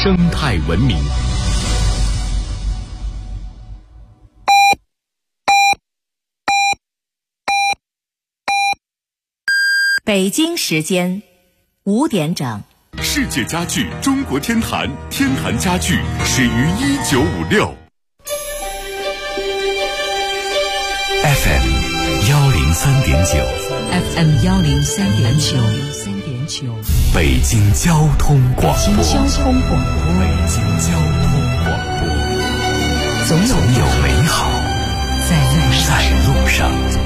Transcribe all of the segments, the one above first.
生态文明。 北京时间5点整。 世界家具中国天坛，天坛家具始于1956。FM 103.9 北京交通广播，总有美好在路上。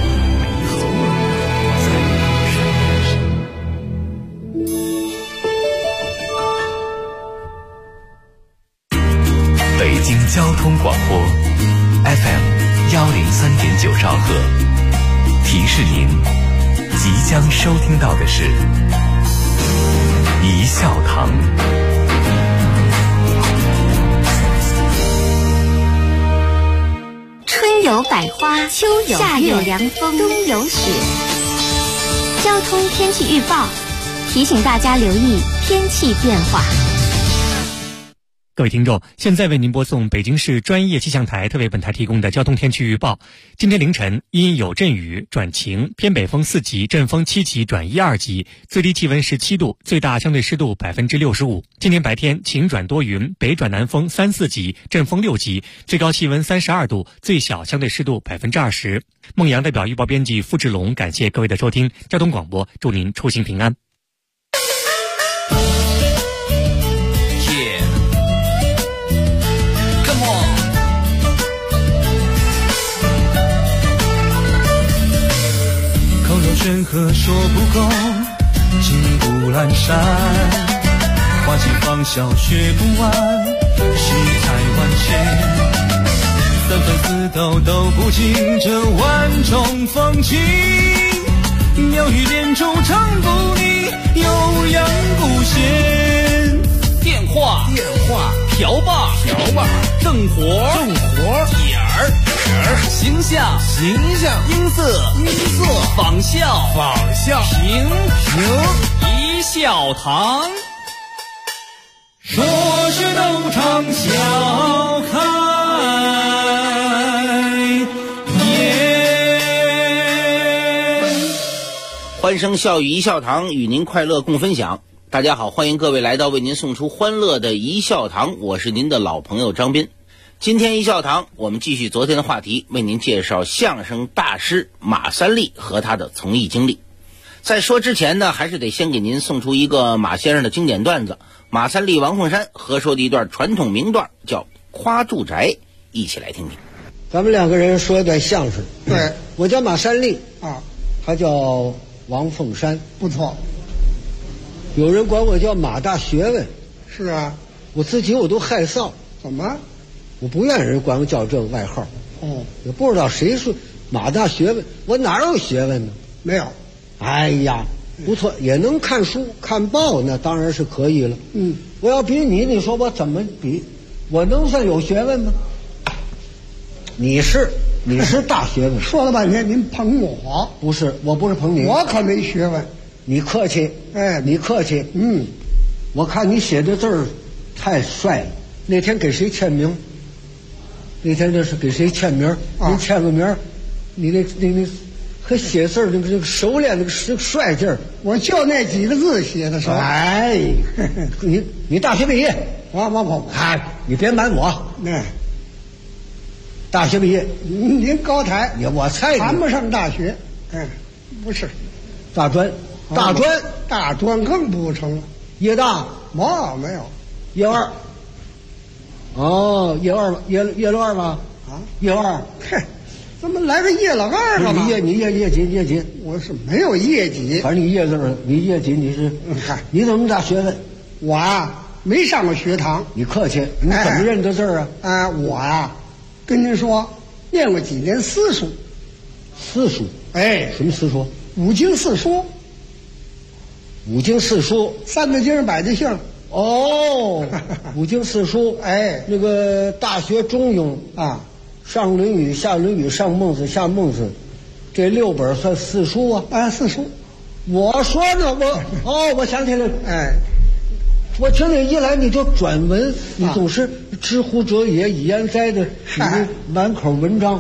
北京交通广播 FM 103.9兆赫，提示您即将收听到的是一笑堂。 春有百花，秋有夏有凉风，冬有雪。交通天气预报提醒大家留意天气变化。 各位听众，现在为您播送北京市专业气象台特为本台提供的交通天气预报。今天凌晨阴有阵雨转晴，偏北风4级，阵风7级转1、2级，最低气温17度，最大相对湿度65%。今天白天晴转多云，北转南风3、4级，阵风6级，最高气温32度，最小相对湿度20%。孟阳代表预报编辑付志龙，感谢各位的收听。交通广播祝您出行平安。 山河说不够，情不阑珊，花季芳笑学不完，世态万千，三番四道都不尽这万种风情，妙语连珠唱不腻，悠扬不闲。电话瓢把正活点儿形象音色仿效评一笑堂，说是都唱笑开颜。 欢声笑语一笑堂，与您快乐共分享。大家好，欢迎各位来到为您送出欢乐的一笑堂，我是您的老朋友张斌。今天一笑堂我们继续昨天的话题，为您介绍相声大师马三立和他的从艺经历。在说之前呢，还是得先给您送出一个马先生的经典段子，马三立、王凤山合说的一段传统名段，叫夸住宅，一起来听听。 咱们两个人说一段相声。 对， 我叫马三立啊，他叫王凤山， 不错。 有人管我叫马大学问。 是啊， 我自己我都害臊。 怎么？ 我不愿意人管我叫这个外号。也不知道谁说马大学问，我哪有学问呢？ 没有。 哎呀，不错，也能看书看报，那当然是可以了。我要比你，你说我怎么比？我能算有学问吗？你是大学问。 说了半天您捧我。 不是，我不是捧你， 我可没学问。 你客气。你客气。我看你写的字儿太帅了。那天给谁签名？那天这是给谁签名？你签个名，你那和写字那个熟练那个帅劲儿， 我就那几个字写的熟。 哎，你大学毕业？ 我， 哎，你别瞒我。大学毕业， 您高抬， 我猜谈不上大学。不是， 大专更不成了。 夜大没有， 夜二。夜二吧？夜二。 怎么来个叶老二干嘛？ 你业绩， 我是没有业绩。 反正你业绩你是，你怎么那么大学问？ 我啊没上过学堂。 你客气，你怎么认得字儿啊？ 我呀，跟您说，念过几年私塾。 私塾？什么私塾？ 五经四书。 五经四书 ，3个经100的姓。 五经四书。那个大学中庸啊，上论语，下论语，上孟子，下孟子，这6本算四书啊。 四书。 我说呢，我想起来了。 我听你一来你就转文，你总是知乎者也，以言哉的，满口文章。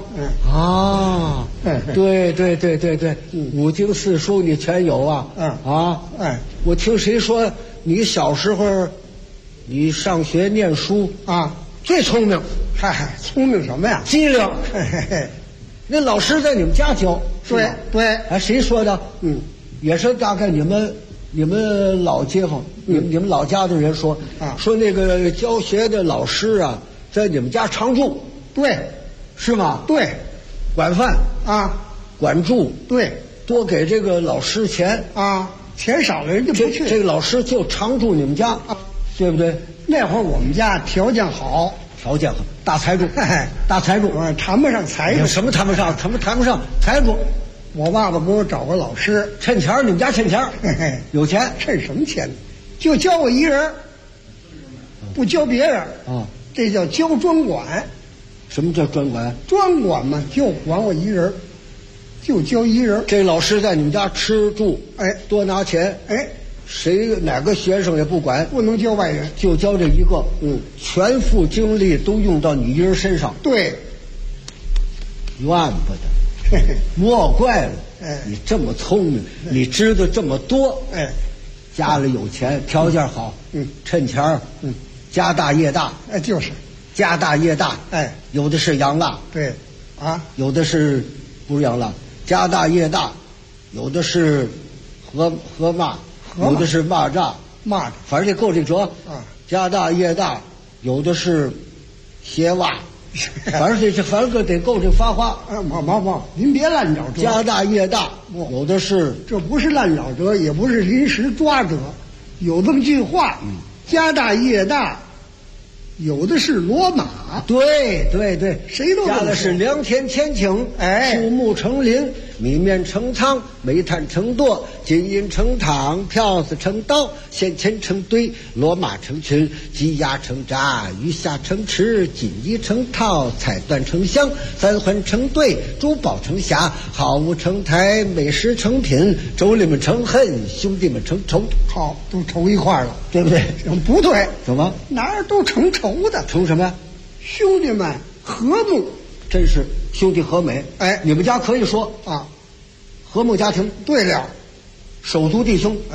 对，五经四书你全有啊。我听谁说你小时候，你上学念书啊，最聪明。 聪明什么呀？ 机灵。那老师在你们家教。 对。 谁说的？也是大概你们老街坊，你们老家的人说说那个教学的老师啊，在你们家常住。 对， 是吗？ 对， 管饭管住。 对， 多给这个老师钱钱少了人就不去。 这个老师就常住你们家对不对？ 那会儿我们家条件好， 大财主，大财主， 谈不上财主。 什么谈不上？谈不上财主。 我爸爸给我找个老师， 趁钱，你们家趁钱，有钱， 趁什么钱？就教我一人，不教别人这叫教专管。 什么叫专管？ 专管嘛，就管我一人，就教一人。 这老师在你们家吃住，多拿钱，谁哪个学生也不管， 不能教外人， 就教这一个，全副精力都用到你一人身上。 对， 怨不得。莫怪了，你这么聪明，你知道这么多，家里有钱，条件好，趁钱，家大业大， 就是家大业大，有的是洋蜡， 对， 有的是不是洋蜡，家大业大，有的是河蚂，有的是蚂蚱，反正这够这折家大业大，有的是鞋袜。反正得够这发话。 毛，您别乱找辙。 家大业大，有的是。 这不是乱找辙，也不是临时抓辙，有这么句话：家大业大，有的是骡马。 对， 谁都家的是良田千顷，树木成林，米面成仓，煤炭成垛，金银成堂，票子成刀，线钱成堆，骡马成群，鸡鸭成闸，鱼虾成池，锦衣成套，彩缎成箱，三环成对，珠宝成匣，好物成台，美食成品，妯娌们成恨，兄弟们成仇。 好，都仇一块了， 对不对？ 不对， 怎么哪儿都成仇的？ 成什么呀？ 兄弟们和睦， 真是兄弟和美。你们家可以说和睦家庭。 对了， 手足弟兄。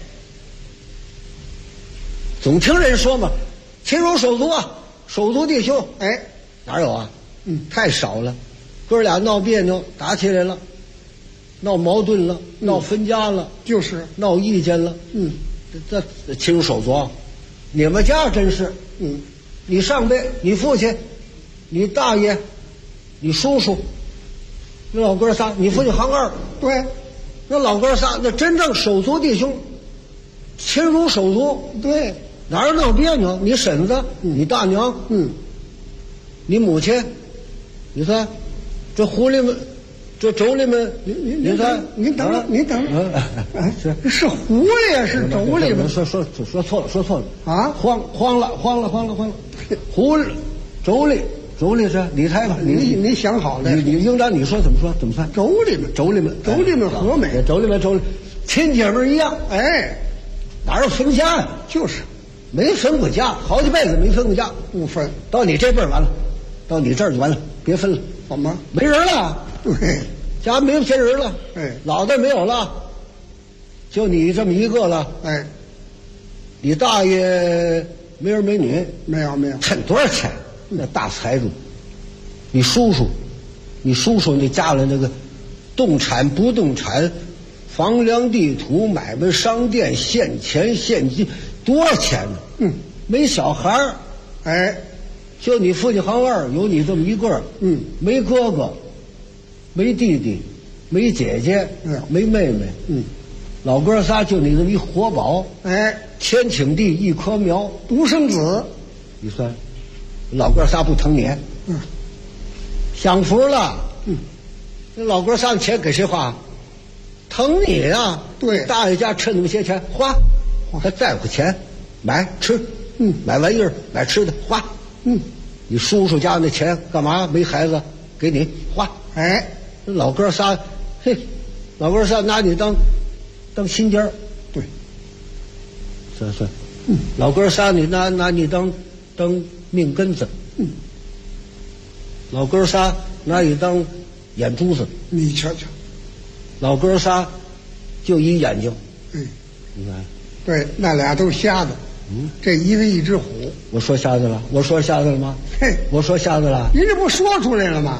总听人说嘛，亲如手足手足弟兄。哪有啊？太少了。哥俩闹别扭，打起来了，闹矛盾了，闹分家了， 就是闹意见了。这亲如手足。你们家真是，你上辈，你父亲，你大爷，你叔叔，那老哥仨，你父亲行二， 对， 那老哥仨，那真正手足弟兄，亲如手足。 对， 哪儿闹别扭？你婶子，你大娘，你母亲，你看，这狐狸们，这妯娌们， 您等，是狐狸呀，是妯娌们。 说错了慌了，狐狸妯娌是你猜吧， 你想好了， 你应当你说怎么算？ 妯娌们和美， 妯娌亲姐妹一样。哪有分家呀？ 就是没分过家，好几辈子没分过家， 不分。 到你这辈儿完了，到你这儿就完了，别分了。 怎么？ 没人了？ 对， 家没有别人了。老的没有了，就你这么一个了。你大爷没儿没女？ 没有。 趁多少钱？那大财主。你叔叔那家里那个动产不动产，房梁地土，买卖商店，现钱现金，多少钱呢？没小孩儿。就你父亲行二，有你这么一个。没哥哥，没弟弟，没姐姐，没妹妹。老哥仨就你这么一活宝。千顷地一棵苗， 独生子。 你算，老哥仨不疼你？享福了。那老哥仨的钱给谁花？疼你呀！ 对， 大爷家趁那么些钱花，他在乎钱，买吃，买玩意儿，买吃的花。你叔叔家那钱干嘛？没孩子，给你花。那老哥仨，老哥仨拿你当心尖儿。 对， 算老哥仨你拿你当命根子，老哥仨拿你当眼珠子， 你瞧瞧， 老哥仨就一眼睛，你看， 对，那俩都是瞎子，这一个一只虎。 我说瞎子了，我说瞎子了吗？ 嘿， 我说瞎子了， 您这不说出来了吗？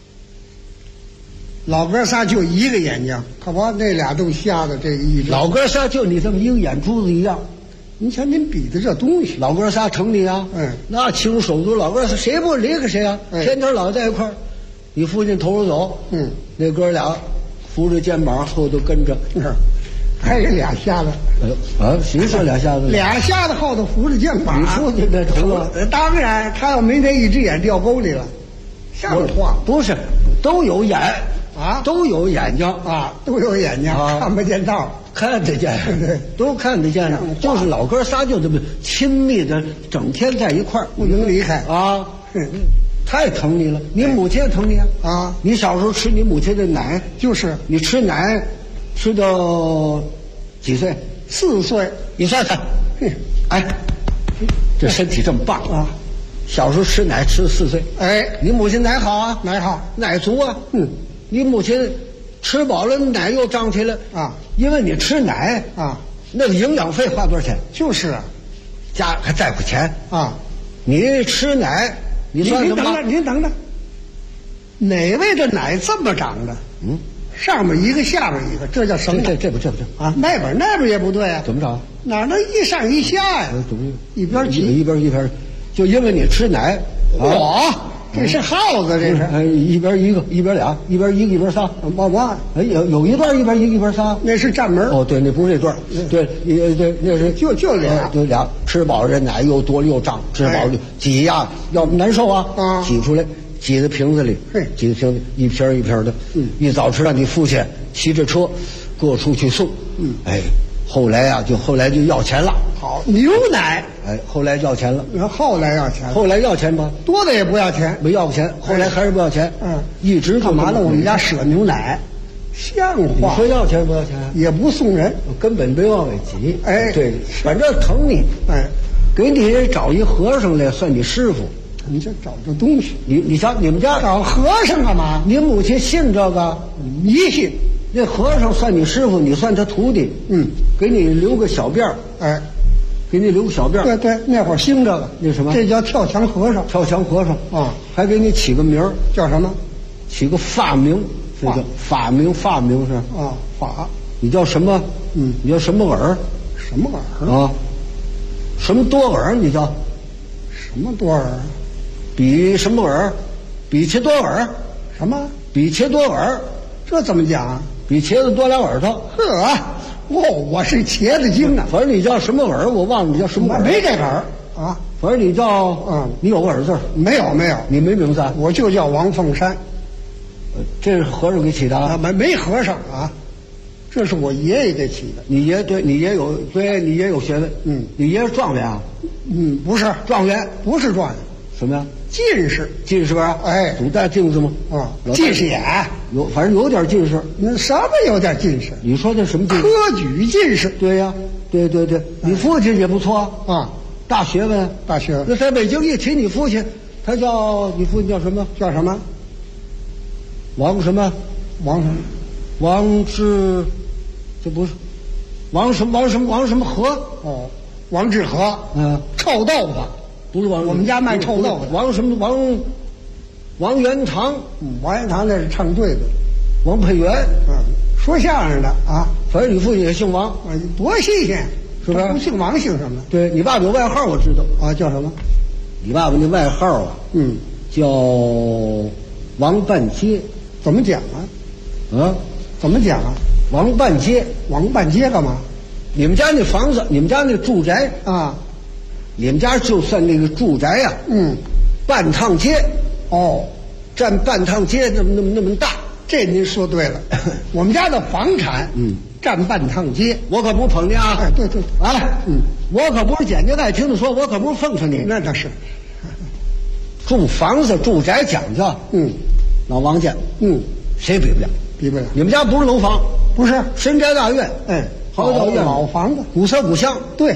老哥仨就一个眼睛，可不，那俩都瞎子，这个一只。 老哥仨就你这么一个眼珠子一样。 您瞧您比的这东西， 老哥仨成你啊，那亲手足，老哥仨谁不离开谁啊？天天老在一块儿，你父亲头着走，那哥俩扶着肩膀后头跟着， 还有俩瞎子。 谁说俩瞎子？ 俩瞎子后头扶着肩膀。 你父亲这头子， 当然，他要没那一只眼掉沟里了，像话不是，都有眼啊， 都有眼睛啊，都有眼睛，看不见道。 看得见，对，都看得见，就是老哥仨就这么亲密的，整天在一块儿， 不能离开啊。太疼你了，你母亲也疼你啊！ 你小时候吃你母亲的奶， 就是你吃奶吃到几岁 ？4岁。 你算算，哎，这身体这么棒啊！ 小时候吃奶吃4岁， 哎， 你母亲奶好啊， 奶好， 奶足啊，你母亲吃饱了，奶又胀起来啊， 因为你吃奶啊， 那个营养费花多少钱？ 就是啊， 家还在乎钱啊！ 你吃奶，你算什么？ 您等着，哪位的奶这么长的？上面一个，下面一个，这叫什么？ 这不啊，那边也不对啊， 怎么着？ 哪能一上一下呀？一边挤一边，就因为你吃奶， 这是耗子，这是一边一个，一边俩，一边一个，一边仨。有一段一边一个，一边仨， 那是站门。 对，那不是这段，对，那是就俩， 对俩。吃饱了这奶又多又胀，吃饱了挤呀，要难受啊，挤出来，挤在瓶子里，挤在瓶子一瓶一瓶的。一早吃让你父亲骑着车各处去送，后来就要钱了。 好，牛奶， 后来要钱了。 后来要钱， 后来要钱吧？ 多的也不要钱， 没要过钱。后来还是不要钱。一直干嘛呢？我们家舍牛奶，像话？ 你说要钱不要钱？ 也不送人， 根本没往外挤。对，反正疼你。给你找一和尚来算你师傅。 你这找这东西， 你瞧你们家找和尚干嘛？ 你母亲信这个？ 迷信。 那和尚算你师傅，你算他徒弟。给你留个小辫儿。给你留个小辫儿。 对，那会儿兴这个， 那什么？ 这叫跳墙和尚。 跳墙和尚啊， 还给你起个名儿， 叫什么？ 起个法名，这叫法名是啊，法。 你叫什么？你叫什么耳？ 什么耳啊？什么多耳？你叫什么多耳？ 比什么耳？比切多耳？ 什么？ 比切多耳？ 这怎么讲啊？ 比茄子多俩耳朵。 我是茄子精啊！ 反正你叫什么耳，我忘了你叫什么耳。 没这个耳啊！ 反正你叫你有个耳字？ 没有， 你没名字啊？ 我就叫王凤山。 这是和尚给起的啊？ 没和尚啊，这是我爷爷给起的。 你爷你爷有学问。你爷是状元啊？ 不是状元， 不是状元， 什么呀？ 进士吧？总带镜子吗？ 近视眼有，反正有点近视。 那什么有点近视？ 你说这什么近视？ 科举进士。 对呀，对，你父亲也不错啊， 大学问。那在北京一提你父亲，你父亲叫什么？ 叫什么？ 王什么？王志，这不是王什么和？ 王致和。臭豆腐。 不是我们家卖臭豆腐。 王元堂。 王元堂那是唱对的。 王佩元。 说相声的啊。 反正你父亲也姓王。 多新鲜， 是不是？ 不姓王姓什么？ 对，你爸爸有外号我知道啊，叫什么？ 你爸爸那外号啊，叫王半街。 怎么讲啊？怎么讲啊？ 王半街。 王半街干嘛？ 你们家那房子，你们家那住宅啊， 你们家就算那个住宅呀，半趟街。占半趟街那么大。 这您说对了。我们家的房产，占半趟街。 我可不捧你啊！ 对， 我可不是简简爱听的说，我可不是奉承你。 那倒是。 住房子住宅讲究，老王家，谁比不了？ 比不了。 你们家不是楼房， 不是深宅大院，好叫院， 老房子， 古色古香。 对，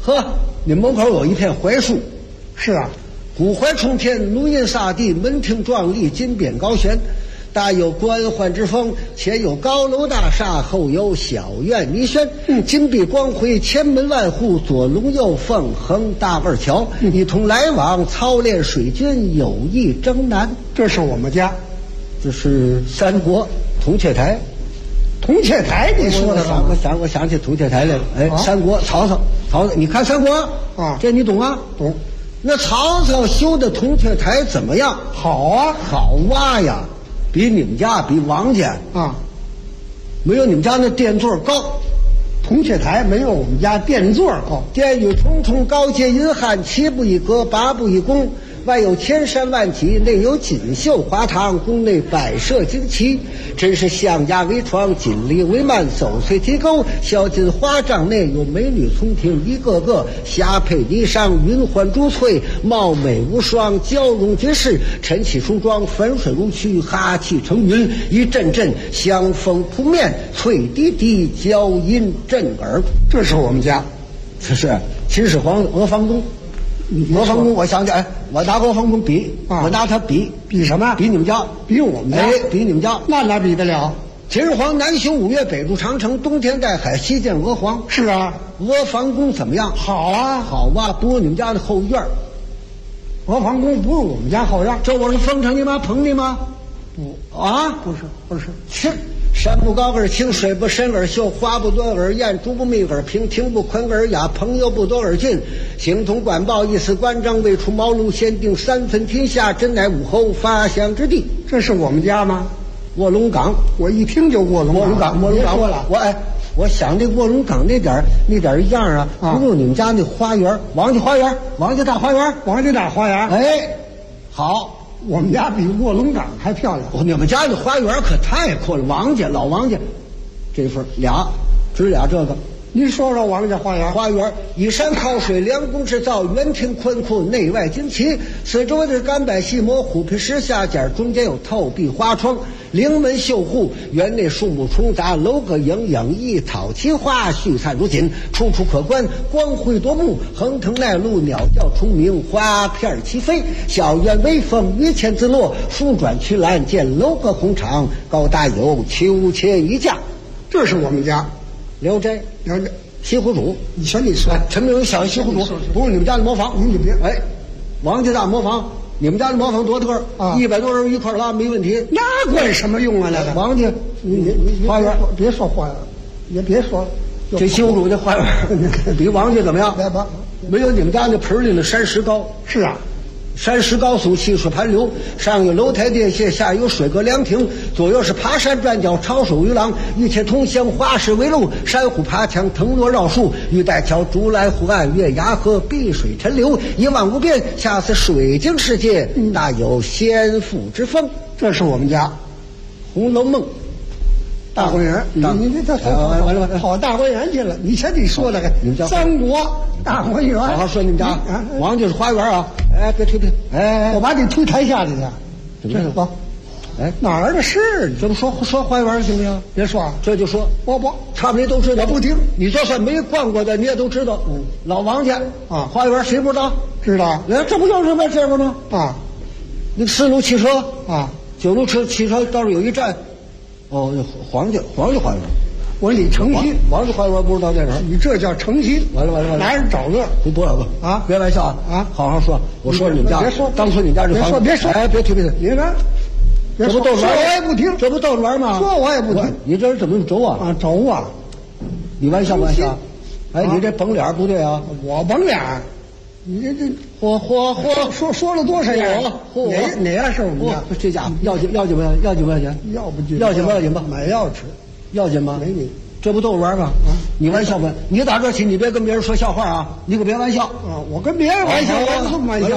呵，你门口有一片槐树。 是啊， 古槐冲天，绿荫洒地，门庭壮丽，金边高悬。大有官宦之风，前有高楼大厦，后有小院弥轩。金碧光辉，前门万户，左龙右凤，横大二桥，一同来往，操练水军，友谊征南。 这是我们家。 这是三国铜雀台。 铜雀台，你说的吧？ 我想起铜雀台来了。哎，三国曹操，你看三国啊， 这你懂啊？ 懂。 那曹操修的铜雀台怎么样？ 好啊， 好挖呀，比你们家比王家啊， 没有你们家那殿座高。 铜雀台没有我们家殿座高。 殿宇重重，高阶阴汉，7步一阁，8步一宫。外有千山万脊，内有锦绣华堂，宫内摆设旌旗，真是象牙为窗，锦鲤为幔，翡翠提钩，镶金花帐内有美女从庭，一个个霞帔霓裳，云环珠翠，貌美无双，娇容绝世，晨起梳妆，粉水如曲，哈气成云，一阵阵香风扑面，翠滴滴，娇音震耳。 这是我们家。 这是秦始皇阿房宫。阿房宫，我想起来，我拿阿房宫比，我拿它比什么？ 比你们家， 比我们家， 哎，比你们家， 那哪比得了？ 秦始皇南修五岳，北筑长城，东填岱海，西建阿房。 是啊， 阿房宫怎么样？ 好啊， 好啊，不如你们家的后院。 阿房宫不是我们家后院， 这我是奉承你吗？捧你吗？ 不啊， 不是， 是。山不高而清，水不深而秀，花不多而艳，竹不密而平，庭不宽而雅，朋友不多而近。形同管鲍，一丝关张，未出茅庐，先定3分天下，真乃武侯发祥之地。 这是我们家吗？ 卧龙岗， 我一听就卧龙岗。 卧龙岗说了， 我想这卧龙岗那点样啊，不如你们家那花园，王家花园，王家大花园， 王家大花园。 哎，好。 我们家比卧龙岗还漂亮。 你们家的花园可太阔了，老王家，这份只俩这个。 您说说王家花园。 花园依山靠水，梁宫制造，园庭宽阔，内外旌旗。四周的干柏细磨，虎皮石下间，中间有透壁花窗，临门绣户。园内树木重杂，楼阁影影，一草奇花，絮灿如锦，处处可观，光辉夺目。横藤耐路，鸟叫虫鸣，花片齐飞。小园微风，鱼前自落，树转曲栏，见楼阁红场，高大有秋千一架。 这是我们家。 聊斋，西湖主， 你瞧你说， 陈明小西湖主，不是你们家的磨坊， 你别， 哎，王家大磨坊，你们家的磨坊多特啊，100多人一块拉没问题， 那管什么用啊？那个王家， 你花园， 别说花园，也别说， 这西湖主的花园比王家怎么样？没有你们家那盆里的山石高。 是啊。 山石高耸，溪水盘流，上有楼台殿榭，下有水阁凉亭，左右是爬山转角，抄手鱼廊，一切同乡，花石为路，珊瑚爬墙，藤萝绕树，玉带桥，竹来湖岸，月牙河，碧水沉流，一望无边，下似水晶世界，大有先父之风。 这是我们家， 《红楼梦》。 大观园，你这完了，跑大观园去了。你瞧你说那个三国大观园， 好好说你们家。王家是花园啊！哎，别推，哎， 我把你推台下去去。 怎么着？哎， 哪儿的事？ 这不说花园行不行？ 别说， 这就说， 不， 差不多都知道。 我不听， 你就算没逛过的，你也都知道。老王家啊， 花园谁不知道？ 知道。 哎，这不就是卖这个吗？ 啊， 那4路汽车啊 ，9路汽车到这有一站。哦，皇家花园。 我说你诚心， 王家花园不知道在哪儿？ 你这叫诚心。 完了， 拿人找乐。 不啊！别玩笑啊！好好说。我说你们家， 别说， 当初你们家这房子， 别说， 哎，别提。 你看， 这不逗着玩？ 我也不听。 这不逗着玩吗？ 说我也不听。 你这人怎么那么轴啊？ 轴啊！ 你玩笑？哎，你这绷脸不对啊！ 我绷脸。你这嚯！ 说了多少样？哪样是我们家？ 这家伙要紧不要紧？ 要不要紧吧？ 买药吃， 要紧吗？ 没你， 这不逗着玩吗？你玩笑吧？你打这起，你别跟别人说笑话啊！你可别玩笑啊！我跟别人玩笑，我不玩笑。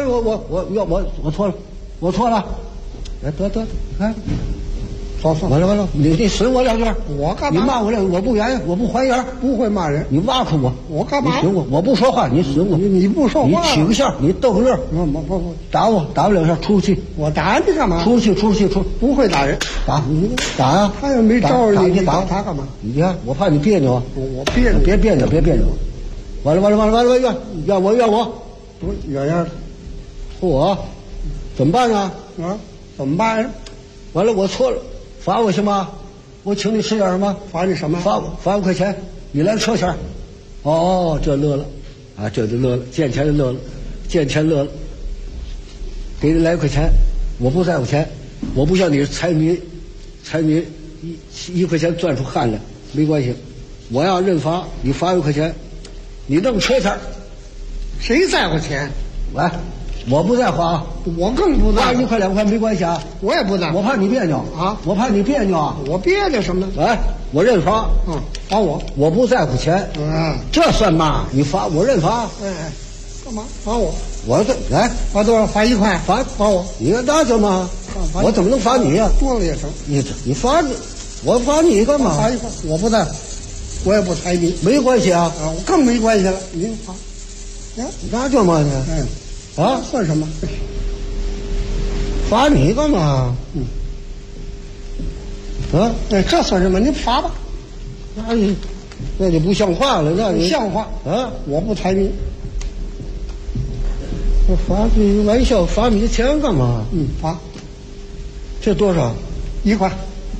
我错了。哎，得，你看。完了，你损我2句， 我干嘛？ 你骂我我不还原， 不会骂人。 你挖苦我， 我干嘛？ 你损我不说话，你损我， 你不说话， 你起个笑，你逗个乐， 不打我2下，出去。 我打你干嘛？ 出去， 不会打人， 打啊！ 他又没招着你， 打他干嘛？ 你看，我怕你别扭啊！ 我别扭， 别别扭。 完了，怨我， 不是怨的。 我怎么办啊？ 啊，怎么办呀？ 完了，我错了，罚我行吗？我请你吃点什么？ 罚你什么？ 罚5块钱，你来车钱。哦，这乐了，啊，这就乐了，见钱就乐了，见钱乐了。给你来1块钱，我不在乎钱，我不像你财迷1块钱赚出汗来，没关系，我要认罚，你罚1块钱，你弄车钱。 谁在乎钱？ 来，我不在乎啊， 我更不在乎。 罚1块2块没关系啊， 我也不在乎。 我怕你别扭啊， 我怕你别扭啊， 我别扭什么呢？ 来，我认罚。 罚我不在乎钱。这算嘛？你罚我认罚。 干嘛罚我？ 我这来罚多少？罚1块。罚我。 你看那怎么？我怎么能罚你呀？ 多了也成。 你罚我罚你干嘛？ 罚1块，我不在乎，我也不财迷， 没关系啊。 我更没关系了。您罚。 那叫嘛呢？ 算什么？ 罚你干嘛？ 这算什么？您罚吧。 那就不像话了，那你像话啊！ 我不财迷。 我罚你玩笑，罚你钱干嘛？ 罚。 这多少 ？1块。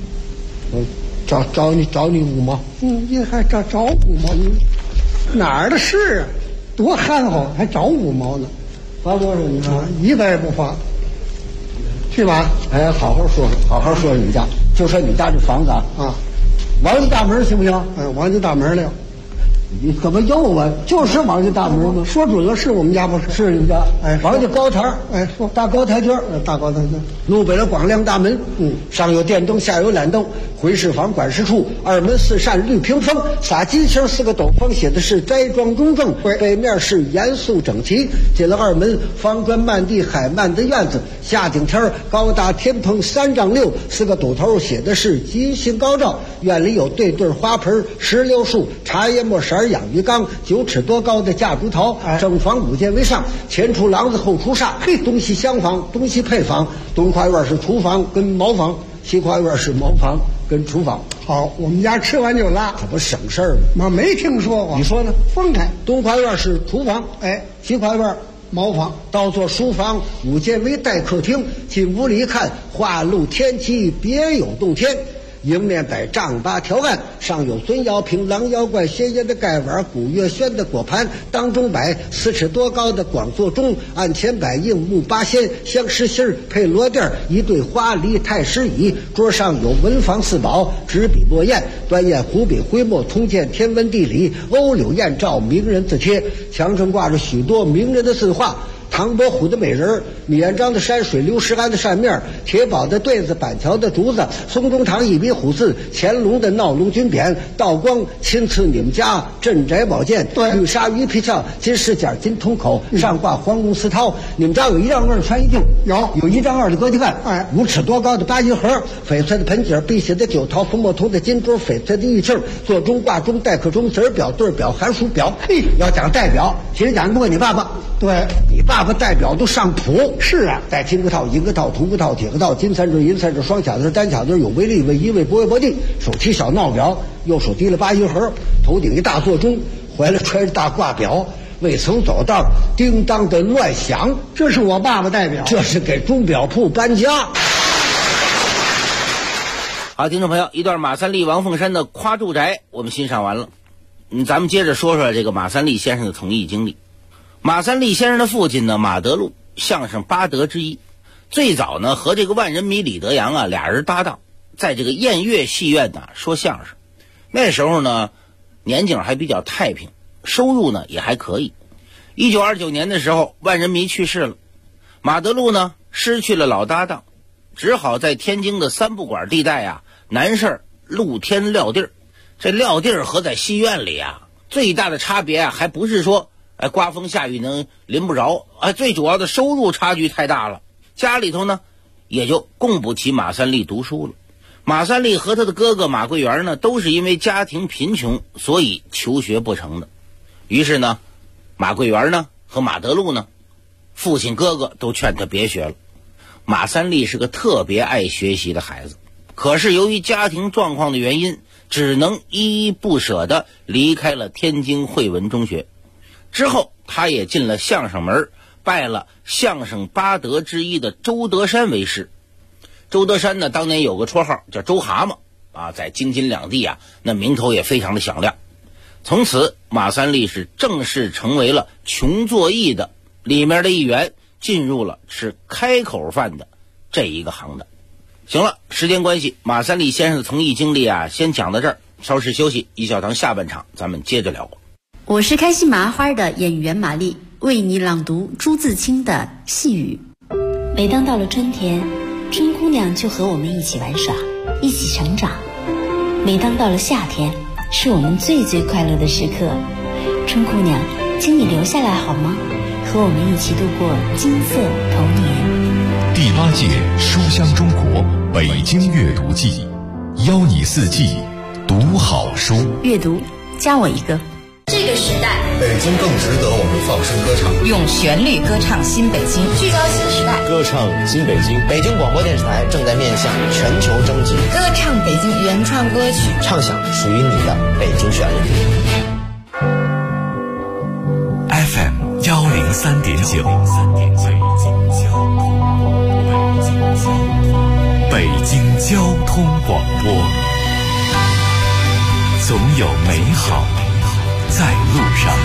找你5毛。 你还找5毛？哪儿的事啊？多憨厚，还找5毛呢？ 罚多少？你看 1块也不罚。去吧。 哎，好好说你家，就说你家这房子啊，王家大门行不行？ 王家大门了。 你怎么又问？就是王家大门吗？ 说准了，是我们家不是？ 是你们家。王家高台。 说大高台阶大高台阶， 路北了光亮大门。上有电灯，下有缆灯。回事房管事处，2门4扇绿屏风，撒金星4个斗方，写的是斋庄中正。北面是严肃整齐。进了2门，方砖漫地海漫的院子，下顶天高大天棚3丈6，4个斗头写的是吉星高照。院里有对花盆、石榴树、茶叶末色养鱼缸，9尺多高的架竹桃，正房5间为上，前出廊子后出煞，东西厢房，东西配房，东跨院是厨房跟茅房，西跨院是茅房跟厨房。 好，我们家吃完就拉， 这不省事儿吗？ 我没听说过。 你说呢？ 分开， 东跨院是厨房，西跨院茅房， 倒座书房，5间为带客厅。进屋里一看，花露天齐，别有洞天。迎面摆丈8条案，上有孙瑶平、狼妖怪、鲜艳的盖碗、古月轩的果盘，当中摆4尺多高的广座钟，案前摆硬木8仙、香石心配罗垫，一对花梨太师椅，桌上有文房4宝，纸笔墨砚，端砚湖笔徽墨，通鉴天文地理，欧柳燕赵名人字帖，墙上挂着许多名人的字画。唐伯虎的美人，米彦章的山水，刘石安的扇面，铁宝的对子，板桥的竹子，松中堂一笔虎字，乾隆的闹龙军匾，道光亲赐你们家镇宅宝剑，绿纱鱼皮鞘，金饰件，金铜口，上挂黄龙丝绦。你们家有1丈2穿1镜，有1丈2的格局干，5尺多高的8音盒，翡翠的盆景，碧玺的酒桃，冯墨头的金桌，翡翠的玉磬，座钟挂钟，待客钟，子表对表，寒暑表。要讲代表，其实讲不过你爸爸， 对你爸爸代表都上谱。 是啊， 带金个套、银个套、铜个套、铁个套，金3针、银3针，双卡子、单卡子，有为立位、一位不为伯地，手提小闹表，右手提了8音盒，头顶一大座钟，怀了揣着大挂表，未曾走道，叮当的乱响。 这是我爸爸代表， 这是给钟表铺搬家。 好，听众朋友，一段马三立、王凤山的夸住宅我们欣赏完了。咱们接着说说这个马三立先生的从艺经历。马三立先生的父亲呢，马德禄，相声8德之一，最早呢和这个万人迷李德阳啊俩人搭档，在这个燕岳戏院呢说相声。那时候呢年景还比较太平，收入呢也还可以。1929年的时候，万人迷去世了，马德禄呢失去了老搭档，只好在天津的3不管地带啊南市露天撂地儿。这撂地儿和在戏院里啊最大的差别啊还不是说刮风下雨能淋不着，最主要的收入差距太大了，家里头呢也就供不起马三立读书了。马三立和他的哥哥马桂元呢都是因为家庭贫穷，所以求学不成的。于是呢马桂元呢和马德禄呢父亲哥哥都劝他别学了。马三立是个特别爱学习的孩子，可是由于家庭状况的原因，只能依依不舍地离开了天津汇文中学。 之后他也进了相声门，拜了相声八德之一的周德山为师。周德山呢，当年有个绰号叫周蛤蟆啊，在京津两地啊，那名头也非常的响亮。从此马三立是正式成为了穷作艺的里面的一员，进入了吃开口饭的这一个行当。行了，时间关系，马三立先生的从艺经历啊，先讲到这儿，稍事休息，一小堂下半场咱们接着聊。 我是开心麻花的演员马丽，为你朗读朱自清的《细雨》。 每当到了春天，春姑娘就和我们一起玩耍，一起成长。每当到了夏天，是我们最快乐的时刻。春姑娘，请你留下来好吗？和我们一起度过金色童年。 第8届书香中国北京阅读季，邀你四季读好书。 阅读，加我一个。 这个时代， 北京更值得我们放声歌唱， 用旋律歌唱新北京，聚焦新时代， 歌唱新北京。北京广播电视台正在面向全球征集， 歌唱北京原创歌曲， 唱响属于你的北京旋律。 FM 103.9，北京交通广播，总有美好在路上。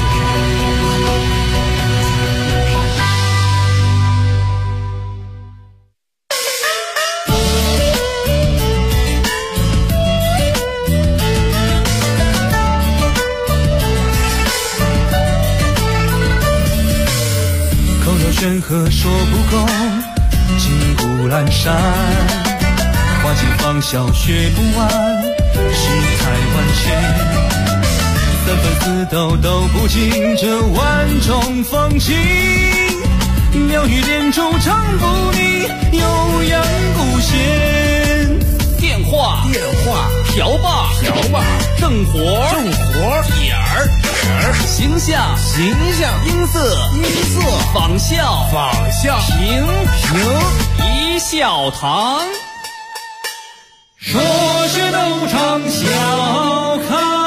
口有悬河说不够，金谷阑珊，花尽芳笑学不完，世态万千。三分四斗斗不尽这万种风情，妙语连珠唱不腻，悠扬古弦。 电话瓢把正活点儿形象音色仿效评一笑堂， 说学逗唱笑开。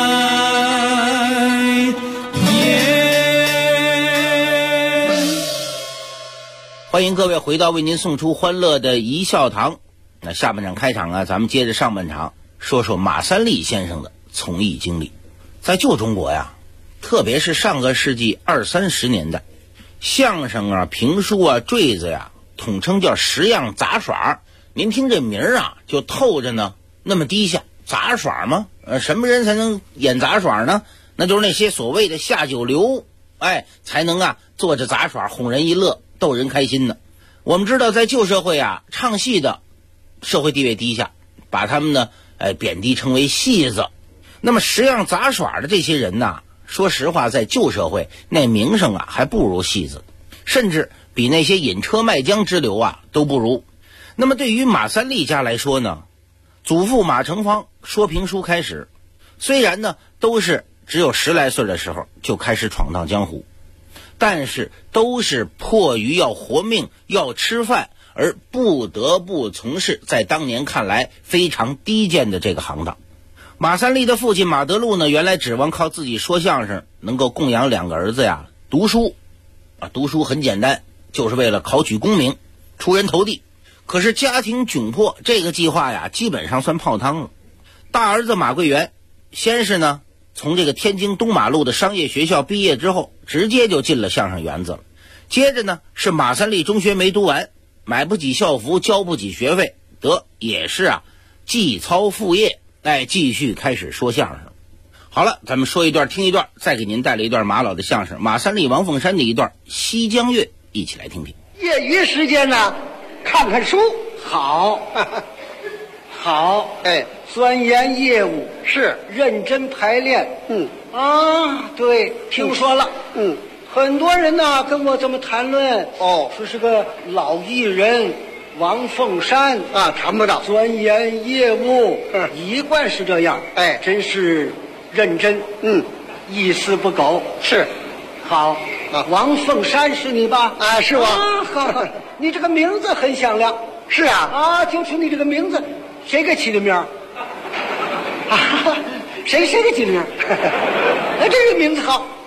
欢迎各位回到为您送出欢乐的一笑堂。那下半场开场啊，咱们接着上半场说说马三立先生的从艺经历。在旧中国呀，特别是上个世纪20、30年代，相声啊、评书啊、坠子呀，统称叫十样杂耍。您听这名儿啊，就透着呢那么低下。杂耍吗？什么人才能演杂耍呢？那就是那些所谓的下九流，才能啊做着杂耍哄人一乐，逗人开心呢。我们知道在旧社会啊，唱戏的社会地位低下，把他们呢贬低称为戏子。那么十样杂耍的这些人呐，说实话在旧社会那名声啊还不如戏子，甚至比那些引车卖浆之流啊都不如。那么对于马三立家来说呢，祖父马成芳说评书开始，虽然呢都是只有10来岁的时候就开始闯荡江湖，但是都是迫于要活命要吃饭而不得不从事在当年看来非常低贱的这个行当。马三立的父亲马德禄呢，原来指望靠自己说相声能够供养2个儿子呀读书读书很简单，就是为了考取功名出人头地。可是家庭窘迫，这个计划呀基本上算泡汤了。大儿子马桂元先是呢从这个天津东马路的商业学校毕业之后，直接就进了相声园子了。接着呢是马三立中学没读完，买不起校服，交不起学费，也是既操父业，继续开始说相声。好了，咱们说一段听一段，再给您带来一段马老的相声，马三立、王凤山的一段《西江月》，一起来听听。 业余时间呢，看看书，好，好，钻研业务是认真排练，对，听说了，很多人呢跟我这么谈论，说是个老艺人王凤山谈不到钻研业务，一贯是这样，真是认真，一丝不苟，是，好，王凤山是你吧？是我。好，你这个名字很响亮。是啊，就冲你这个名字，谁给起的名儿？谁给起的名儿？这个名字好，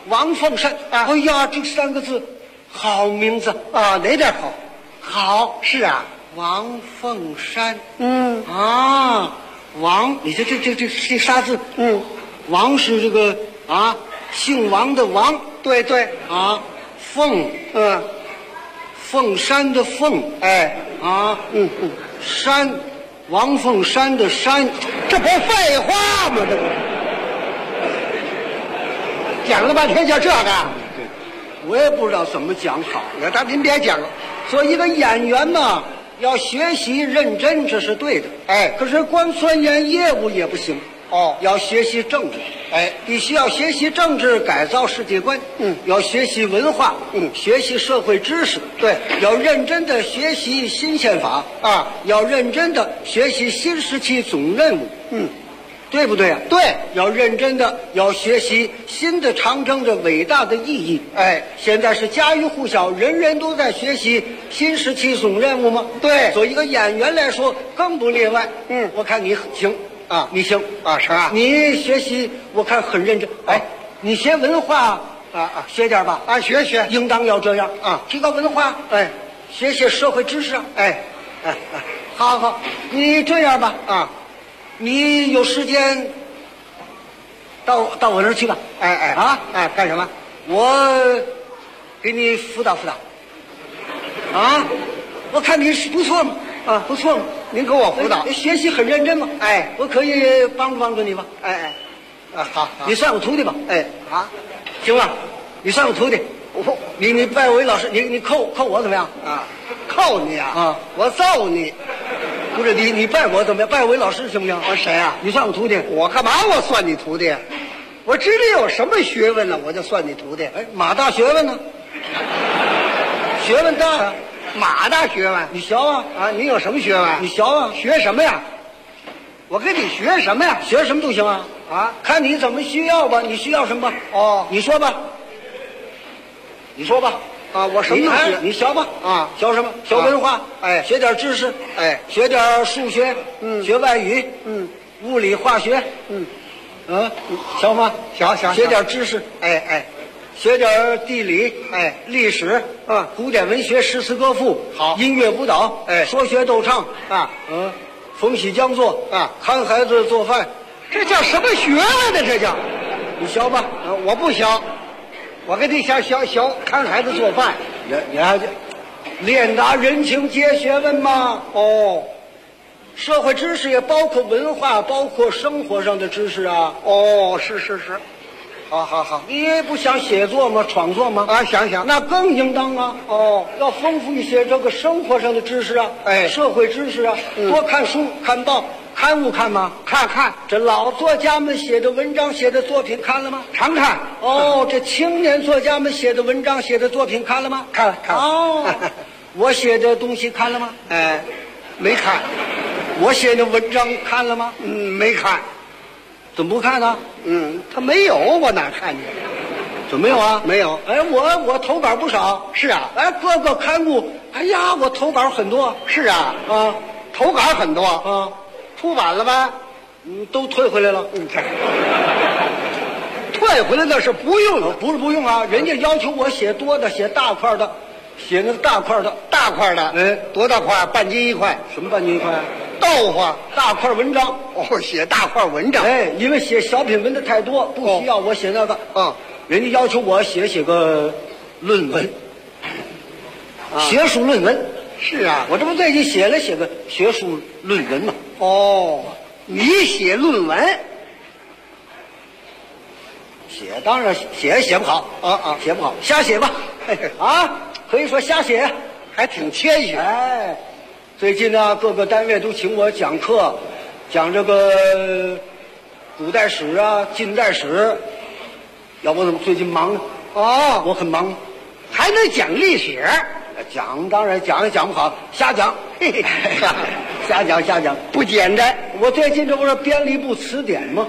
王凤山啊！哎呀，这3个字，好名字啊，哪点好？好是啊，王凤山。王，你这仨字，王是这个啊，姓王的王，对啊，凤，凤山的凤，山，王凤山的山，这不废话吗？这不讲了半天就这个，我也不知道怎么讲好。但您别讲了，做一个演员嘛，要学习认真，这是对的。可是光钻研业务也不行。要学习政治，必须要学习政治，改造世界观。要学习文化，学习社会知识。对，要认真的学习新宪法啊，要认真的学习新时期总任务。对不对啊？对，要认真的要学习新的长征的伟大的意义。现在是家喻户晓，人人都在学习新时期总任务吗？对，作为一个演员来说更不例外。我看你行。你行啊，是啊，你学习我看很认真。你学文化学点吧。学，应当要这样啊，提高文化。学些社会知识。好，你这样吧你有时间到我那儿去吧。干什么？我给你辅导辅导。我看你是不错嘛。不错嘛，您给我辅导，学习很认真嘛。我可以帮助你吧。好，你算我徒弟吧。行了，你算我徒弟。你拜我为老师，你扣我怎么样？扣你啊？我揍你！不是你拜我怎么样？拜我为老师行不行？谁啊？你算我徒弟。我干嘛？我算你徒弟？我知道有什么学问呢，我就算你徒弟。马大学问呢？学问大。马大学问，你学啊？你有什么学问？你学啊？学什么呀？我跟你学什么呀？学什么都行啊！看你怎么需要吧，你需要什么吧？你说吧。我什么都学。你学吧。学什么？学文化。学点知识。学点数学。学外语。物理化学。学吗？学。学点知识。学点地理，历史，古典文学、诗词歌赋，好，音乐舞蹈，说学逗唱，逢喜将作，看孩子做饭，这叫什么学问呢？这叫，你学吧。我不学，我跟你学看孩子做饭，你还练达人情皆学问吗？社会知识也包括文化，包括生活上的知识啊。是。好，你不想写作吗？创作吗？想，那更应当啊。要丰富一些这个生活上的知识啊，社会知识啊，多看书、看报、刊物看吗？看。这老作家们写的文章、写的作品看了吗？常看。这青年作家们写的文章、写的作品看了吗？看。我写的东西看了吗？没看。我写的文章看了吗？没看。怎么不看呢？他没有，我哪看见？怎么没有啊？没有。我投稿不少。是啊。各个刊物，我投稿很多。是啊。投稿很多。出版了吧？都退回来了。退回来那是不用了，不是不用啊，人家要求我写多的，写大块的，写那个大块的。多大块？半斤一块。什么半斤一块？豆腐大块文章。写大块文章。因为写小品文的太多，不需要我写那个。人家要求我写个论文，学术论文。是啊，我这不最近写个学术论文吗？你写论文？当然写不好。写不好，瞎写吧。可以说瞎写，还挺谦虚。最近呢，各个单位都请我讲课，讲这个古代史啊、近代史。要不怎么最近忙呢？我很忙。还能讲历史？当然讲也讲不好，瞎讲。瞎讲，不简单。我最近这不是编了一部词典吗？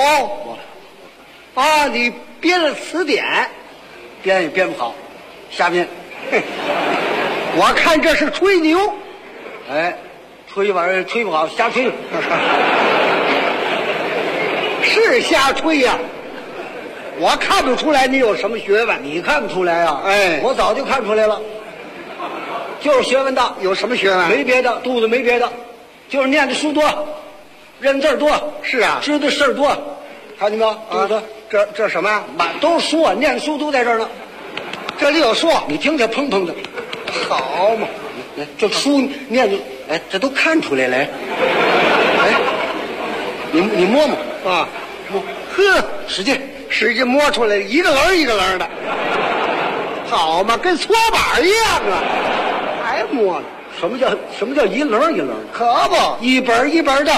你编了词典，编也编不好，瞎编。我看这是吹牛。吹玩意儿吹不好，瞎吹。是瞎吹呀。 我看不出来你有什么学问。 你看不出来啊？ 哎， 我早就看出来了，就是学问大。 有什么学问？ 没别的，肚子没别的，就是念的书多，认字多。 是啊， 知的事儿多，看见没有？肚子这什么？ 都是书啊，念的书都在这儿呢。 这里有书， 你听着砰砰的， 好嘛！ 这书念的，哎，这都看出来了。哎，你摸摸啊， 摸，呵，使劲摸出来，一个棱一个棱的，好嘛，跟搓板一样啊！还摸呢？ 什么叫一棱一棱？ 可不， 一本一本的，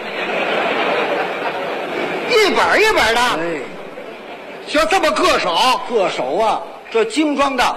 一本一本的。 哎， 就这么硌手啊，这精装的。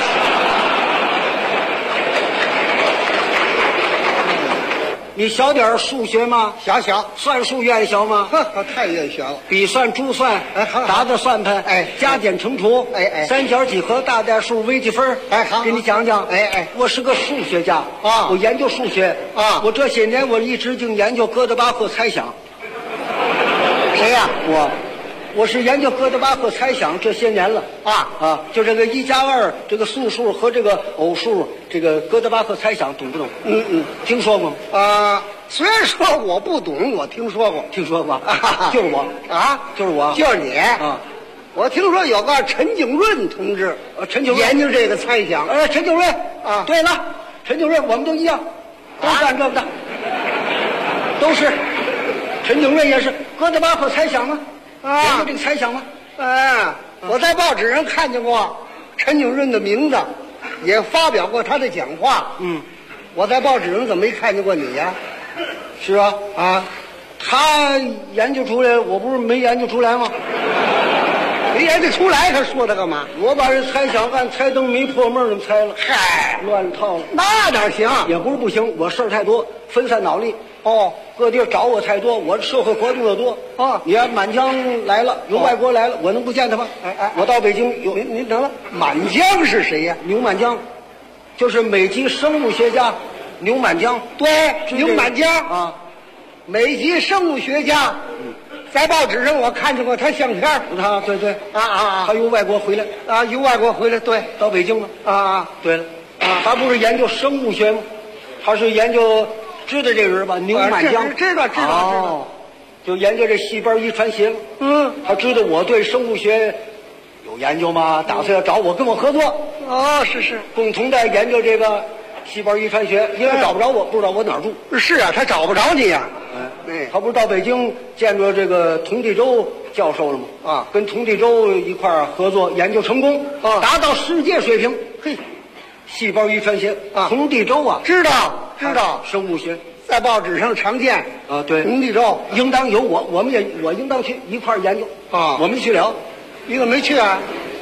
你小点数学吗？ 小， 算术愿意学吗？ 我太愿意学了。 笔算、珠算，打的算盘，加减乘除，三角几何、大代数、微积分， 好， 给你讲讲。我是个数学家啊， 我研究数学啊， 我这些年我一直净研究哥德巴赫猜想。 谁呀？ 我是研究哥德巴赫猜想这些年了啊，就这个1+2这个素数和这个偶数，这个哥德巴赫猜想懂不懂？听说过吗？ 虽然说我不懂，我听说过， 就是我啊， 就是我， 就是你啊。 我听说有个陈景润同志， 陈景润研究这个猜想。 陈景润啊， 对了，陈景润我们都一样，都干这个的，都是。陈景润也是哥德巴赫猜想吗？研究这个猜想吗？ 我在报纸上看见过陈景润的名字，也发表过他的讲话。我在报纸上怎么没看见过你呀？ 是啊，他研究出来，我不是没研究出来吗？ 没研究出来，他说他干嘛？ 我把这猜想按猜灯谜破闷儿猜了。 嗨， 乱套了， 那哪行？ 也不是不行，我事儿太多，分散脑力。各地找我太多，我社会活动的多啊！你看满江来了，有外国来了，我能不见他吗？我到北京有您等了， 满江是谁呀？ 牛满江，就是美籍生物学家牛满江。 对，牛满江啊， 美籍生物学家。在报纸上我看见过他相片。 他对他由外国回来由外国回来，对， 到北京了对了他不是研究生物学吗？他是研究。知道这个人吧？牛满江， 知道。 就研究这细胞遗传学。他知道我对生物学有研究吗？打算要找我跟我合作。 是， 共同在研究这个细胞遗传学。因为找不着我，不知道我哪儿住。 是啊，他找不着你呀。 他不是到北京见着这个童第周教授了吗？跟童第周一块儿合作研究成功，达到世界水平。嘿。细胞遗传学童第周知道生物学在报纸上常见对， 童第周应当有我应当去一块儿研究我们去了， 你怎么没去啊？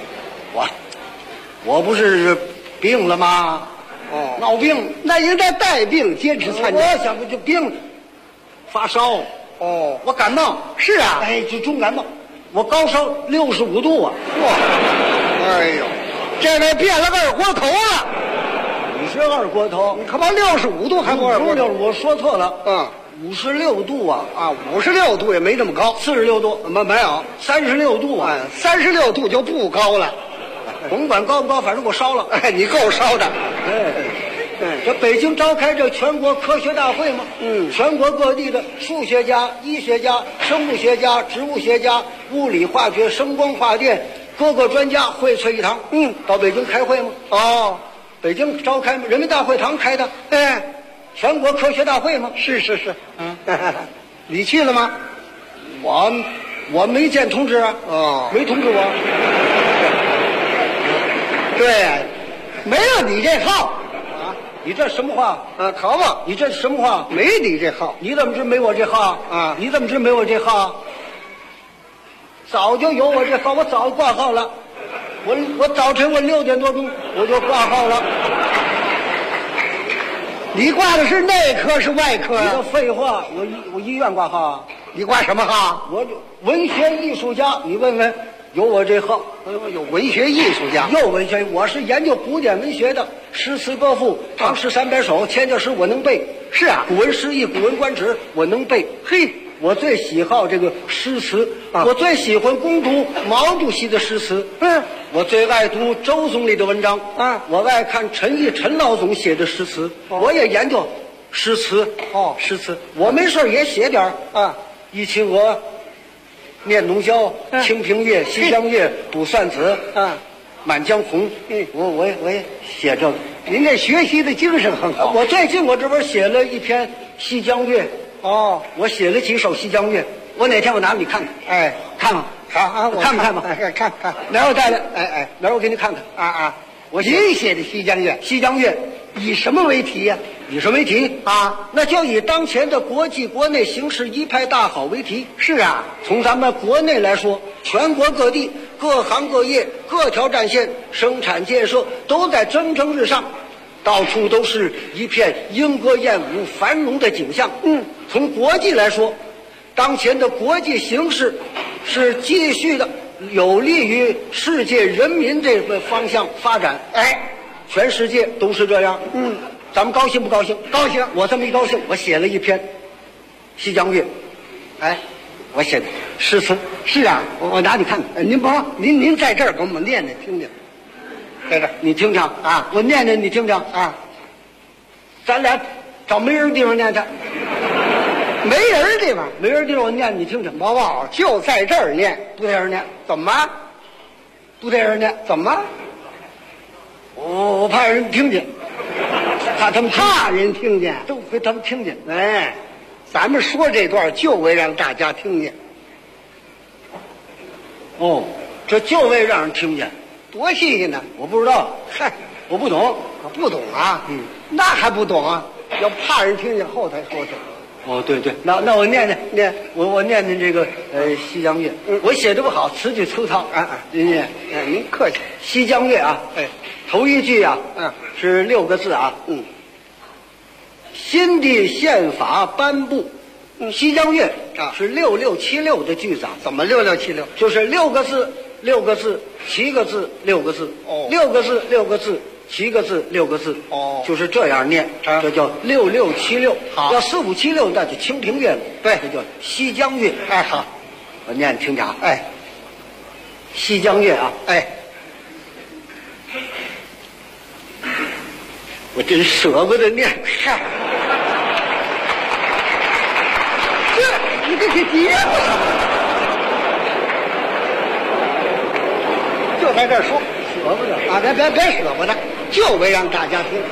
我不是病了吗？闹病， 那应该带病坚持参加。 我想就病发烧我感冒是啊， 就重感冒，我高烧65度啊！ 哎呦，这位变了二锅头了。 你是二锅头？ 你可把65度还不二锅头？ 我说错了。56度 56度也没那么高。 46度没有 ，36度 36度就不高了。 甭管高不高，反正我烧了。 你够烧的。 这北京召开这全国科学大会嘛，全国各地的数学家、医学家、生物学家、植物学家、物理化学、声光化电各个专家荟萃一堂。到北京开会吗？北京召开人民大会堂开的。全国科学大会吗？ 是。你去了吗？ 我没见通知啊。没通知我。 对，没有你这号。 你这什么话？ 可不， 你这什么话？ 没你这号。 你怎么知没我这号？你怎么知没我这号？早就有我这号，我早就挂号了。我早晨6点多钟我就挂号了。 你挂的是内科是外科呀？ 你这废话，我医院挂号啊。 你挂什么号？ 我文学艺术家，你问问。有我这号， 有文学艺术家， 有文学，我是研究古典文学的，诗词歌赋、唐诗300首、千家诗我能背。 是啊， 古文诗意、古文观止我能背。 嘿， 我最喜好这个诗词，我最喜欢攻读毛主席的诗词。我最爱读周总理的文章。我爱看陈毅陈老总写的诗词。我也研究诗词。诗词，我没事也写点忆秦娥、念奴娇、清平乐、西厢乐、卜算子、满江红。我也写这个。您这学习的精神很好。我最近我这边写了一篇西江乐。我写了几首西江乐，我哪天我拿给你看看。看看。好，我看看吧。看。哪儿我带来？哪儿我给你看看。我您写的西江乐，西江乐以什么为题呀？以什么为题啊？那就以当前的国际国内形势一派大好为题。是啊，从咱们国内来说，全国各地各行各业各条战线生产建设都在蒸蒸日上，到处都是一片莺歌燕舞繁荣的景象。从国际来说，当前的国际形势是继续的有利于世界人民这个方向发展。全世界都是这样。咱们高兴不高兴？高兴。我这么一高兴，我写了一篇西江乐。我写的诗词。是啊，我拿你看看。您甭，您在这儿给我们念念听听。在这儿，你听听啊，我念念你听听啊。咱俩找没人地方念去。没人地方，没人地方我念你听听。宝就在这儿念，不在这儿念。怎么？不在这儿念？怎么？我怕人听见，怕人听见，都给他们听见。咱们说这段就为让大家听见。这就为让人听见，多新鲜呢！我不知道，我不懂，不懂啊。那还不懂啊？要怕人听见后台说去。对，那我念，我念这个西江乐。我写的不好，词句粗糙。您念，您客气。西江乐啊，头一句啊，是6个字啊。新的宪法颁布。西江乐是6676的句子啊。怎么6676？就是6个字，6个字，7个字，6个字。6个字，6个字。7个字6个字。就是这样念，这叫6676。好，要4576那就清平乐了。对，这叫西江乐。好，我念听讲。西江乐啊。我真舍不得念。你这节目就在这儿说。舍不得啊！别舍不得，就为让大家听。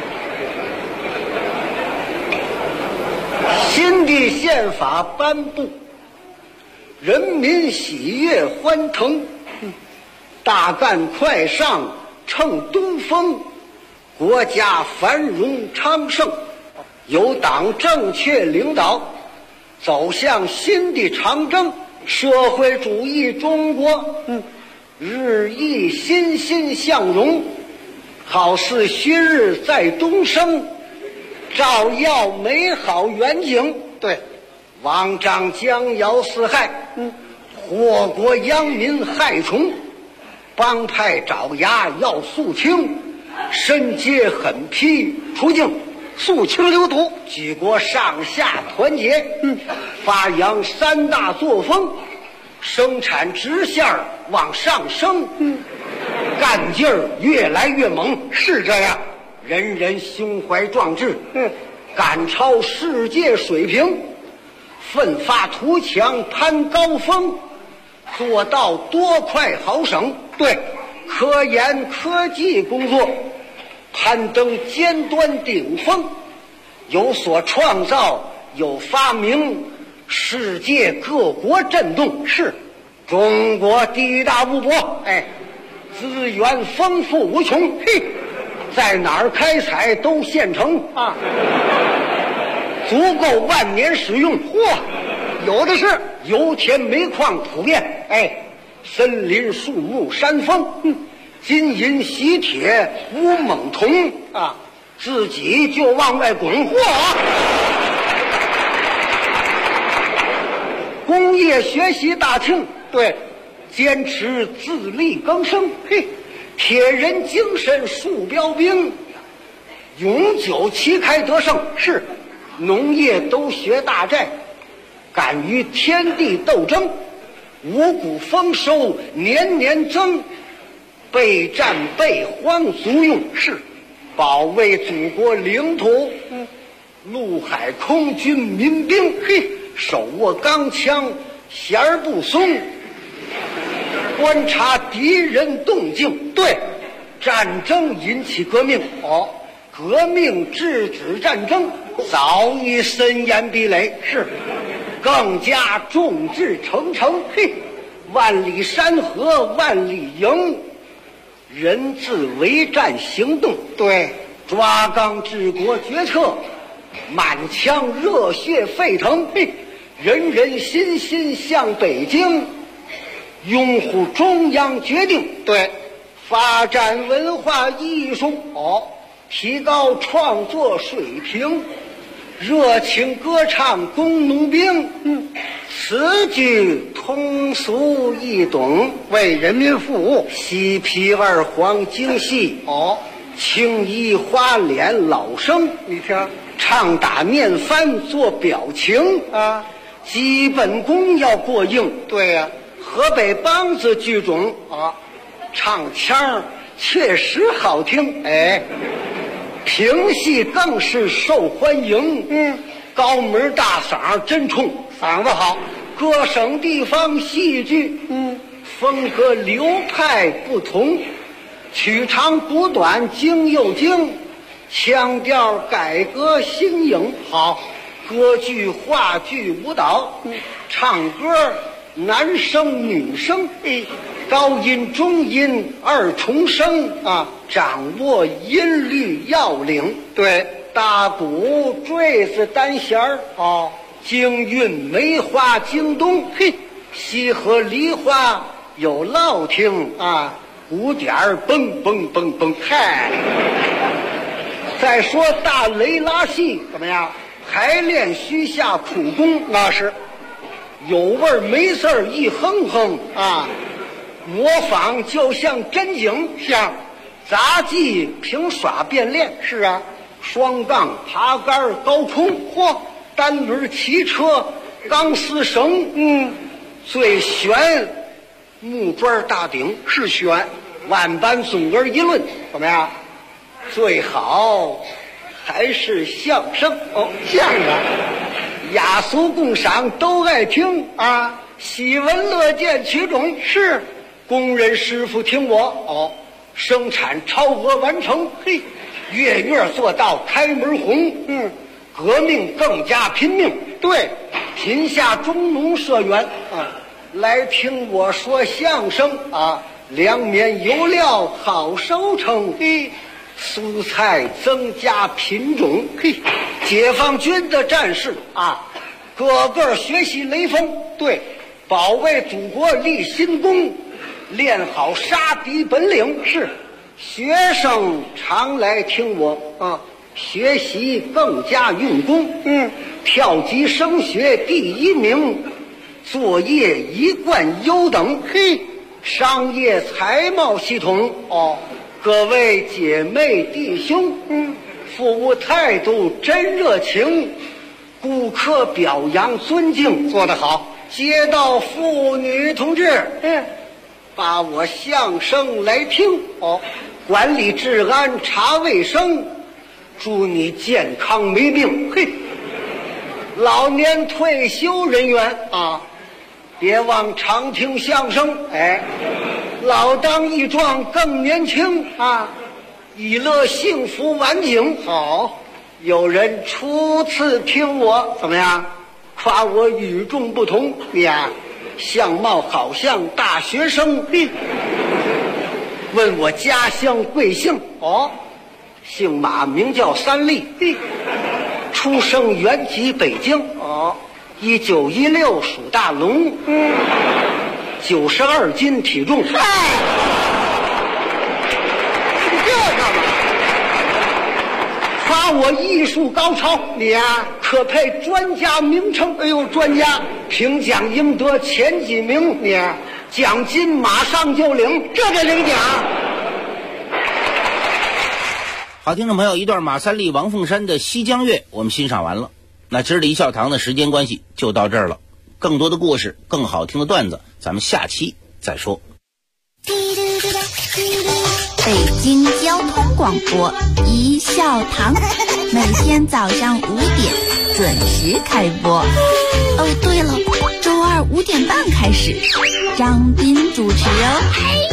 新的宪法颁布，人民喜悦欢腾，大干快上乘东风，国家繁荣昌盛，有党正确领导，走向新的长征，社会主义中国。日益欣欣向荣，好似旭日在东升，照耀美好远景。对，王张将要四害，祸国殃民害虫，帮派爪牙要肃清，申诫狠批除境，肃清流毒，举国上下团结，发扬3大作风，生产直线往上升，干劲儿越来越猛。是这样，人人胸怀壮志，赶超世界水平，奋发图强攀高峰，做到多快好省。对，科研科技工作攀登尖端顶峰，有所创造，有发明，世界各国震动。是中国地大物博，资源丰富无穷，在哪儿开采都现成啊，足够万年使用。有的是油田煤矿普遍，森林树木山峰，金银锡铁钨锰铜啊，自己就往外滚。工业学习大庆，对，坚持自力更生，铁人精神树标兵，永久旗开得胜。是，农业都学大寨， 敢与天地斗争，五谷丰收年年增，备战备荒足用，是保卫祖国领土，陆海空军民兵，手握钢枪弦儿不松，观察敌人动静，对，战争引起革命，革命制止战争，早已森严壁垒，是更加众志成城，万里山河万里营，人自为战行动，对，抓纲治国决策，满腔热血沸腾，人人心心向北京，拥护中央决定，对，发展文化艺术，提高创作水平，热情歌唱工农兵，词句通俗易懂，为人民服务，嬉皮二黄京戏，青衣花脸老生，你听，唱打面翻做表情啊，基本功要过硬，对呀，河北梆子剧种啊，唱腔确实好听，评戏更是受欢迎，高门大嗓真冲，嗓子好，各省地方戏剧，风格流派不同，取长补短，精又精，腔调改革新颖，好，歌剧、话剧、舞蹈，唱歌男声女声，高音中音二重声啊，掌握音律要领，对，大鼓坠子单弦儿，京韵梅花京东，西河梨花有烙听啊，鼓点儿嘣嘣嘣嘣，嗨！再说大雷拉戏怎么样？排练需下苦功，那是有味儿没事儿一哼哼啊，模仿就像真景，像杂技凭耍变练，是啊，双杠爬杆高空，单轮骑车钢丝绳，最悬木桩大顶是悬，万般总而一论怎么样？最好还是相声相声，雅俗共赏都爱听啊，喜闻乐见取种，是工人师傅听我生产超额完成，月月做到开门红，革命更加拼命，对，贫下中农社员来听我说相声啊，粮棉油料好收成，蔬菜增加品种，解放军的战士啊，个个学习雷锋，对，保卫祖国立新功，练好杀敌本领，是学生常来听我学习更加用功，跳级升学第1名，作业一贯优等，商业财贸系统各位姐妹弟兄，服务态度真热情，顾客表扬尊敬，做得好。街道妇女同志，把我相声来听管理治安查卫生，祝你健康没病。老年退休人员别忘常听相声，老当益壮更年轻以乐幸福晚景。好，有人初次听我怎么样？夸我与众不同，你呀，相貌好像大学生。问我家乡贵姓？姓马，名叫三立。出生原籍北京。1916属大龙。92斤体重。这干嘛？夸我艺术高超，你呀可配专家名称。哎呦，专家评奖应得前几名，你奖金马上就领，这就领奖。 好，听众朋友，一段马三立、王凤山的《西江月》我们欣赏完了。 那今儿的一笑堂的时间关系就到这儿了，更多的故事，更好听的段子，咱们下期再说。 北京交通广播一笑堂，每天早上5点准时开播。哦，对了，周二5点半开始，张斌主持哦。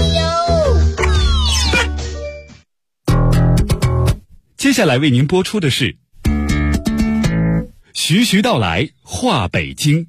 接下来为您播出的是徐徐道来话北京。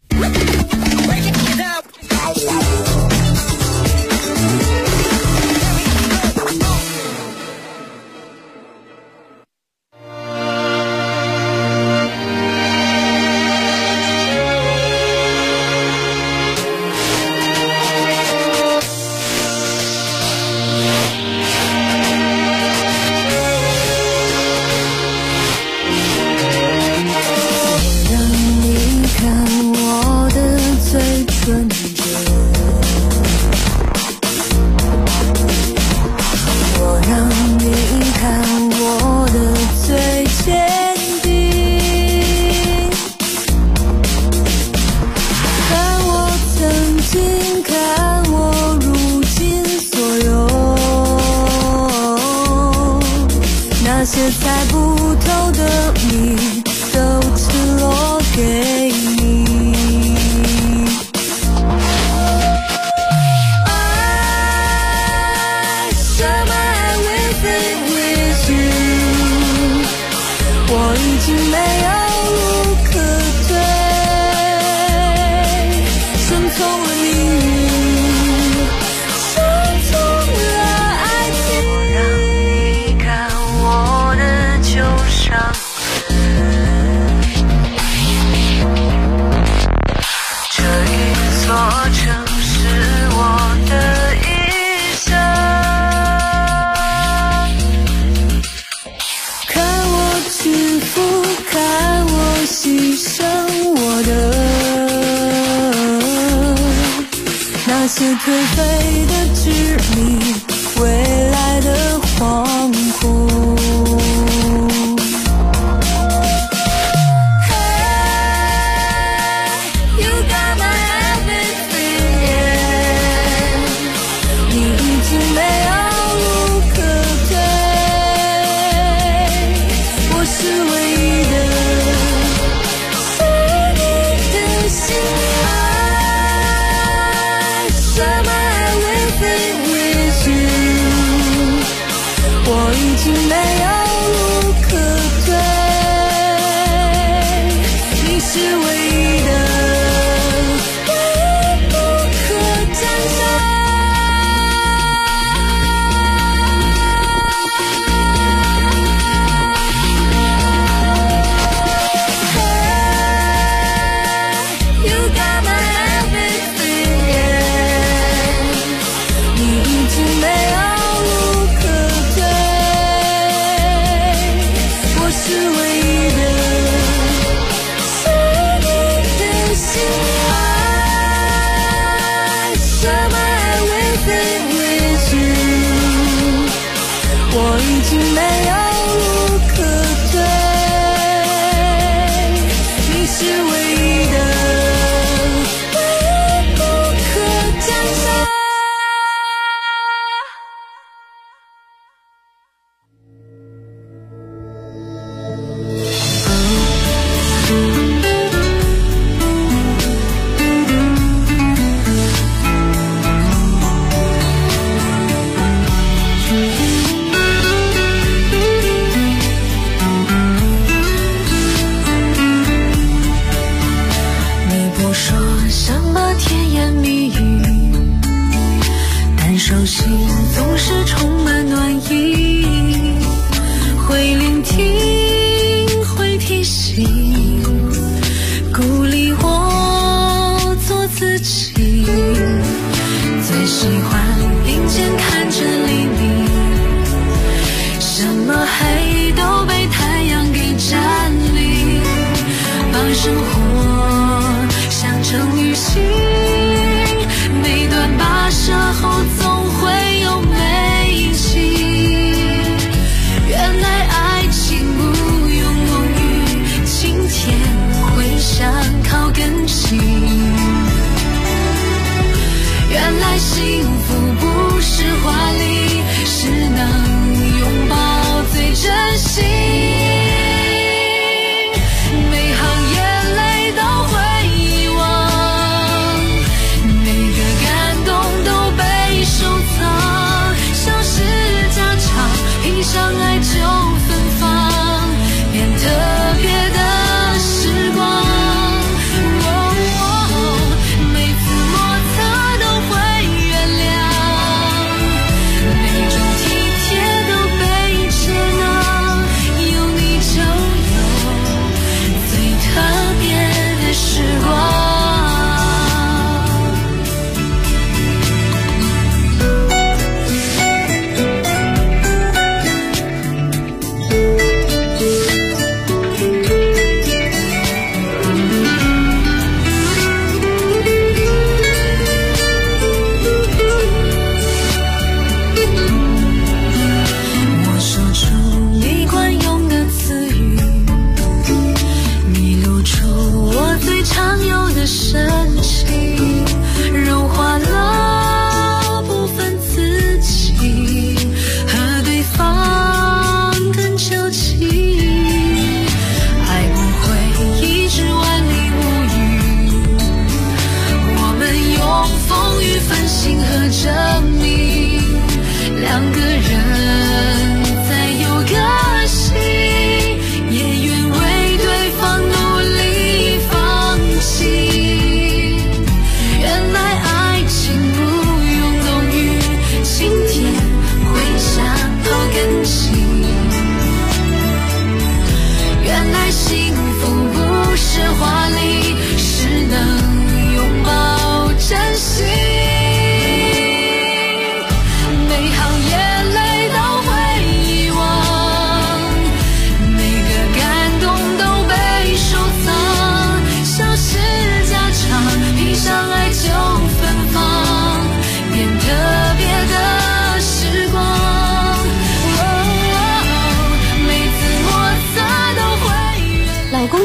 那些颓废的执迷，未来的惶恐。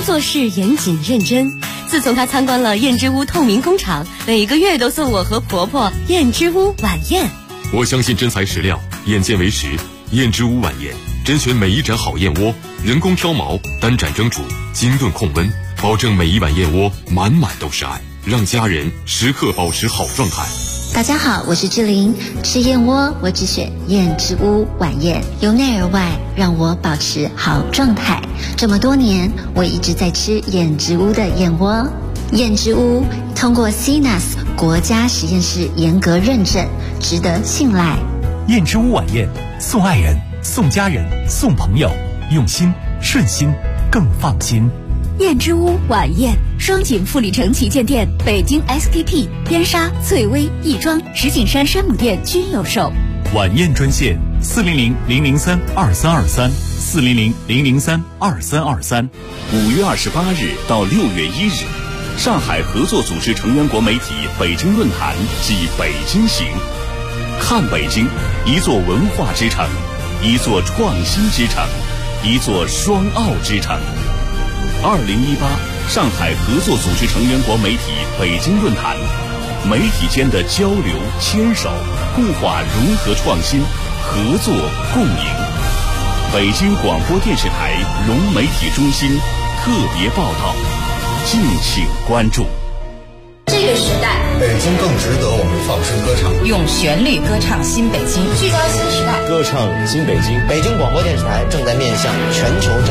做事严谨认真。自从他参观了燕之屋透明工厂，每个月都送我和婆婆燕之屋晚宴。 我相信真材实料，眼见为实。燕之屋晚宴甄选每一盏好燕窝，人工挑毛，单盏蒸煮，精炖控温，保证每一碗燕窝满满都是爱，让家人时刻保持好状态。 大家好，我是志玲，吃燕窝我只选燕之屋晚宴，由内而外让我保持好状态。这么多年，我一直在吃燕之屋的燕窝。燕之屋通过 CNAS 国家实验室严格认证，值得信赖。 燕之屋晚宴，送爱人，送家人，送朋友，用心顺心更放心。 燕之屋晚宴，双井富里城旗舰店、北京 SKP、边沙、翠微、亦庄、石景山山姆店均有售。 晚宴专线400-003-2323，400-003-2323。 5月28日到6月1日，上海合作组织成员国媒体北京论坛暨北京行，看北京，一座文化之城，一座创新之城，一座双奥之城。2018上海合作组织成员国媒体北京论坛，媒体间的交流牵手，固化融合创新，合作共赢。北京广播电视台融媒体中心特别报道，敬请关注。 这个时代， 北京更值得我们放声歌唱， 用旋律歌唱新北京，聚焦新时代， 歌唱新北京。北京广播电视台正在面向全球